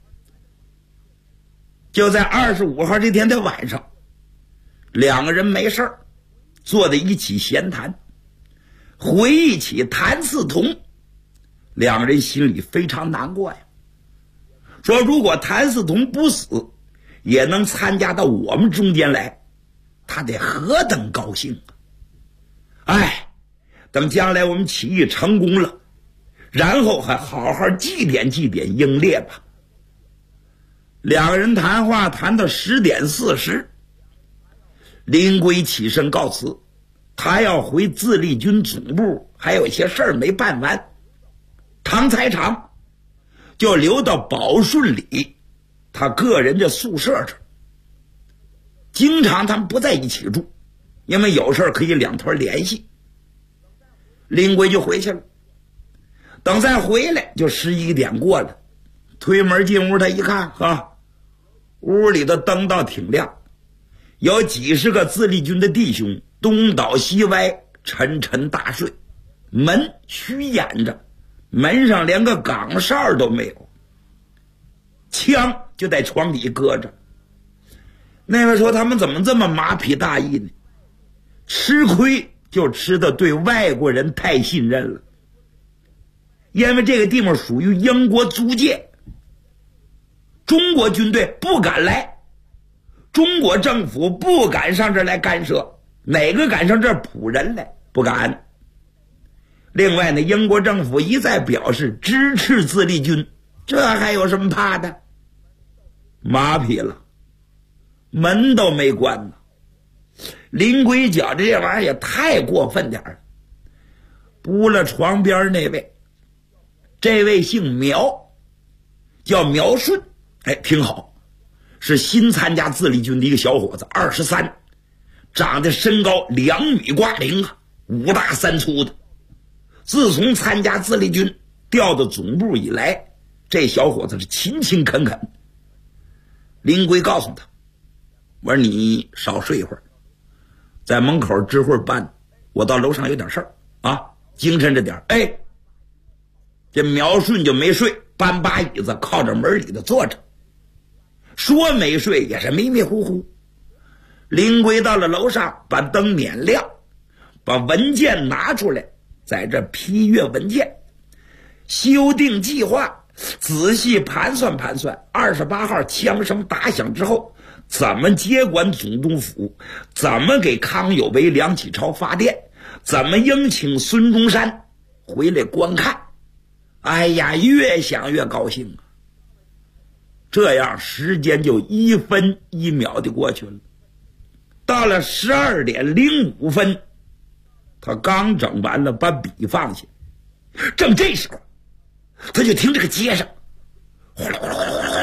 就在25号这天的晚上，两个人没事儿坐在一起闲谈，回忆起谭嗣同，两个人心里非常难过呀。说如果谭嗣同不死，也能参加到我们中间来，他得何等高兴啊！哎，等将来我们起义成功了，然后还好好祭奠祭奠英烈吧。两个人谈话谈到10点40，林圭起身告辞，他要回自立军总部，还有一些事儿没办完。唐才常就留到宝顺里他个人的宿舍这，经常他们不在一起住，因为有事可以两头联系。林圭就回去了，等再回来就11点过了，推门进屋，他一看屋里的灯倒挺亮，有几十个自立军的弟兄东倒西歪，沉沉大睡，门虚掩着，门上连个岗哨都没有，枪就在床底搁着。那位说他们怎么这么马匹大意呢？吃亏就吃的对外国人太信任了，因为这个地方属于英国租界，中国军队不敢来，中国政府不敢上这儿来干涉，哪个敢上这儿扑人来？不敢。另外呢，英国政府一再表示支持自立军，这还有什么怕的？马匹了，门都没关呢。林圭觉得这玩意儿也太过分点了，扑了床边那位，这位姓苗，叫苗顺，挺好，是新参加自立军的一个小伙子，23，长得身高2米挂零啊，5大3粗的。自从参加自立军调到总部以来，这小伙子是勤勤恳恳。林圭告诉他，我说你少睡一会儿，在门口支会办，我到楼上有点事儿啊，精神着点。这苗顺就没睡，搬把椅子靠着门里头坐着，说没睡也是迷迷糊糊。林圭到了楼上，把灯点亮，把文件拿出来，在这批阅文件，修订计划，仔细盘算盘算28号枪声打响之后怎么接管总督府，怎么给康有为、梁启超发电，怎么迎请孙中山回来观看。哎呀，越想越高兴啊！这样时间就1分1秒的过去了。到了12点05分，他刚整完了，把笔放下，正这时候，他就听这个街上呼啦呼啦呼啦呼啦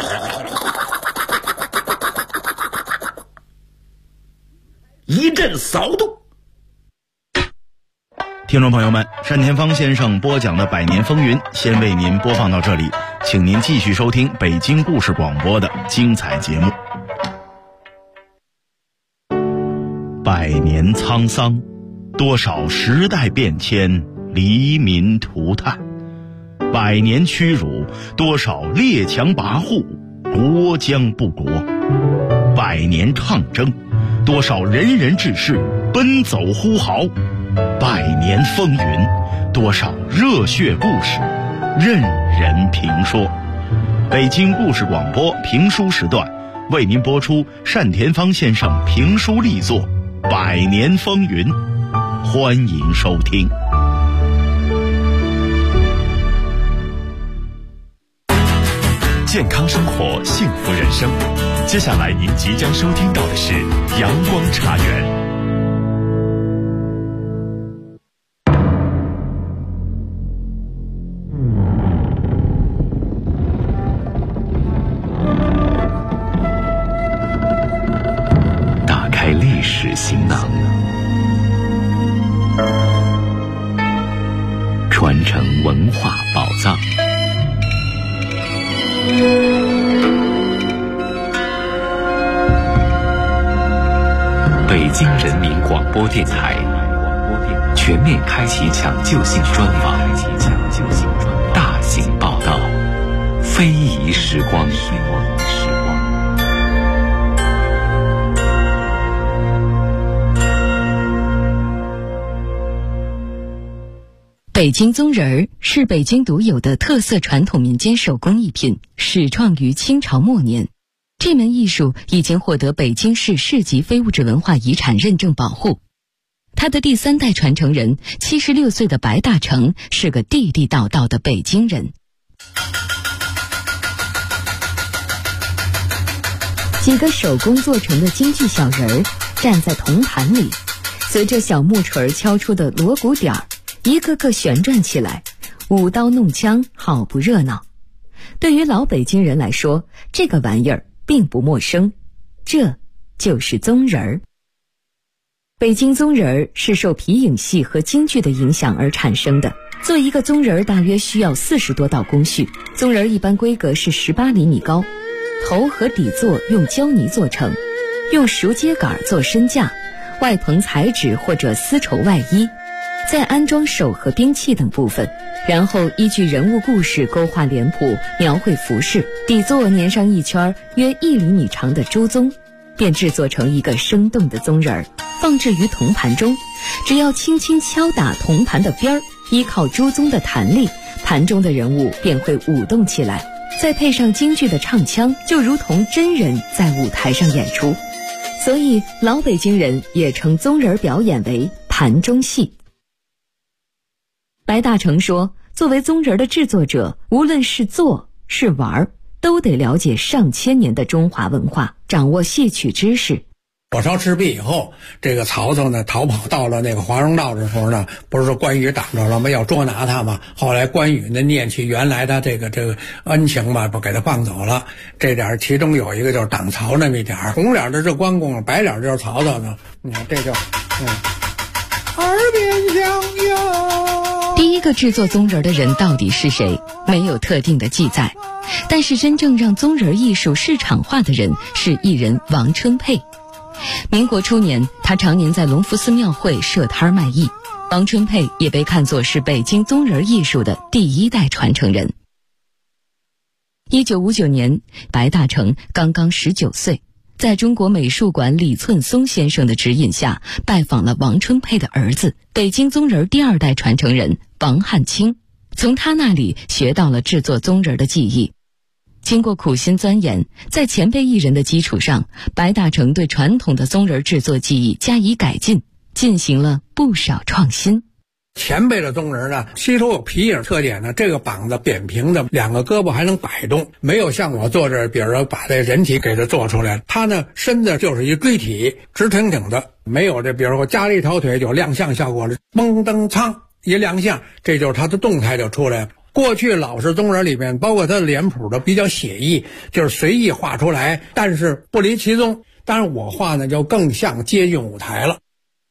一阵骚动。 听众朋友们，单田芳先生播讲的《百年风云》先为您播放到这里，请您继续收听北京故事广播的精彩节目。100年沧桑，多少时代变迁，黎民涂炭；100年屈辱，多少列强跋扈，国将不国；100年抗争，多少仁人志士奔走呼号；100年风云，多少热血故事任人评说。北京故事广播评书时段为您播出单田芳先生评书力作《100年风云》，欢迎收听。 健康生活，幸福人生。接下来您即将收听到的是阳光茶园。打开历史行囊，传承文化宝藏。北京人民广播电台全面开启抢救性专访，大型报道，非遗时光。 北京宗人儿是北京独有的特色传统民间手工艺品，始创于清朝末年。这门艺术已经获得北京市市级非物质文化遗产认证保护。他的第3代传承人76岁的白大成是个地地道道的北京人。几个手工做成的京剧小人儿站在铜盘里，随着小木锤敲出的锣鼓点儿，一个个旋转起来，舞刀弄枪，好不热闹。对于老北京人来说，这个玩意儿并不陌生，这就是宗人儿。北京宗人儿是受皮影戏和京剧的影响而产生的。做一个宗人儿大约需要40多道工序，宗人儿一般规格是18厘米高，头和底座用胶泥做成，用熟秸秆做身架，外棚彩纸或者丝绸外衣，再安装手和兵器等部分，然后依据人物故事勾画脸谱，描绘服饰，底座粘上一圈约1厘米长的朱宗，便制作成一个生动的宗人儿，放置于铜盘中。只要轻轻敲打铜盘的边儿，依靠朱宗的弹力，盘中的人物便会舞动起来，再配上京剧的唱腔，就如同真人在舞台上演出。所以老北京人也称宗人表演为盘中戏。白大成说，作为宗人的制作者，无论是做是玩，都得了解上千年的中华文化，掌握戏曲知识。 火烧赤壁以后，这个曹操呢逃跑到了那个华容道的时候呢，不是说关羽挡着了吗？要捉拿他嘛。后来关羽呢念起原来的这个恩情嘛，不给他放走了。这点其中有一个就是挡曹那么一点，红脸的是关公，白脸就是曹操呢。你看这就耳边响哟。 第一个制作宗人的人到底是谁？没有特定的记载，但是真正让宗人艺术市场化的人是艺人王春佩。民国初年，他常年在隆福寺庙会设摊卖艺。王春佩也被看作是北京宗人艺术的第1代传承人。1959年，白大成刚刚19岁，在中国美术馆李寸松先生的指引下，拜访了王春佩的儿子，北京宗人第2代传承人王汉卿，从他那里学到了制作宗人的技艺。经过苦心钻研，在前辈艺人的基础上，白大成对传统的宗人制作技艺加以改进，进行了不少创新。 前辈的宗人呢，吸收有皮影特点呢，这个膀子扁平的，2个胳膊还能摆动，没有像我做这，比如说把这人体给它做出来，他呢身子就是一锥体，直挺挺的，没有这比如说加了一条腿有亮相效果了，蹦蹬苍一亮相，这就是他的动态就出来了。过去老式宗人里面，包括他的脸谱的比较写意，就是随意画出来，但是不离其宗。当然我画呢就更像接近舞台了。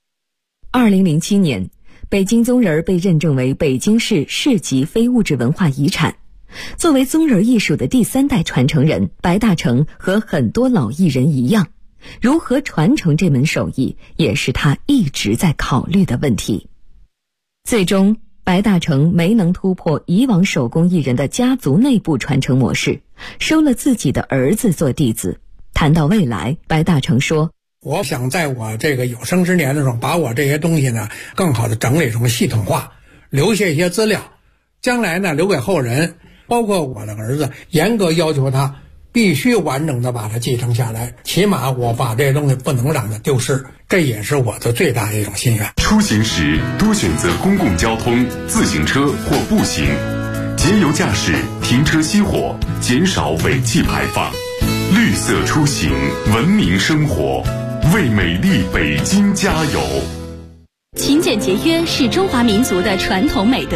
2007年，北京宗人被认证为北京市市级非物质文化遗产。作为宗人艺术的第3代传承人，白大成和很多老艺人一样，如何传承这门手艺，也是他一直在考虑的问题。最终白大成没能突破以往手工艺人的家族内部传承模式，收了自己的儿子做弟子。谈到未来，白大成说， 我想在我这个有生之年的时候，把我这些东西呢更好的整理成系统化，留下一些资料，将来呢留给后人，包括我的儿子，严格要求他必须完整的把它继承下来，起码我把这些东西不能让它丢失，这也是我的最大的一种心愿。 出行时多选择公共交通、自行车或步行， 节油驾驶，停车熄火，减少尾气排放。绿色出行，文明生活，为美丽北京加油。 勤俭节约是中华民族的传统美德。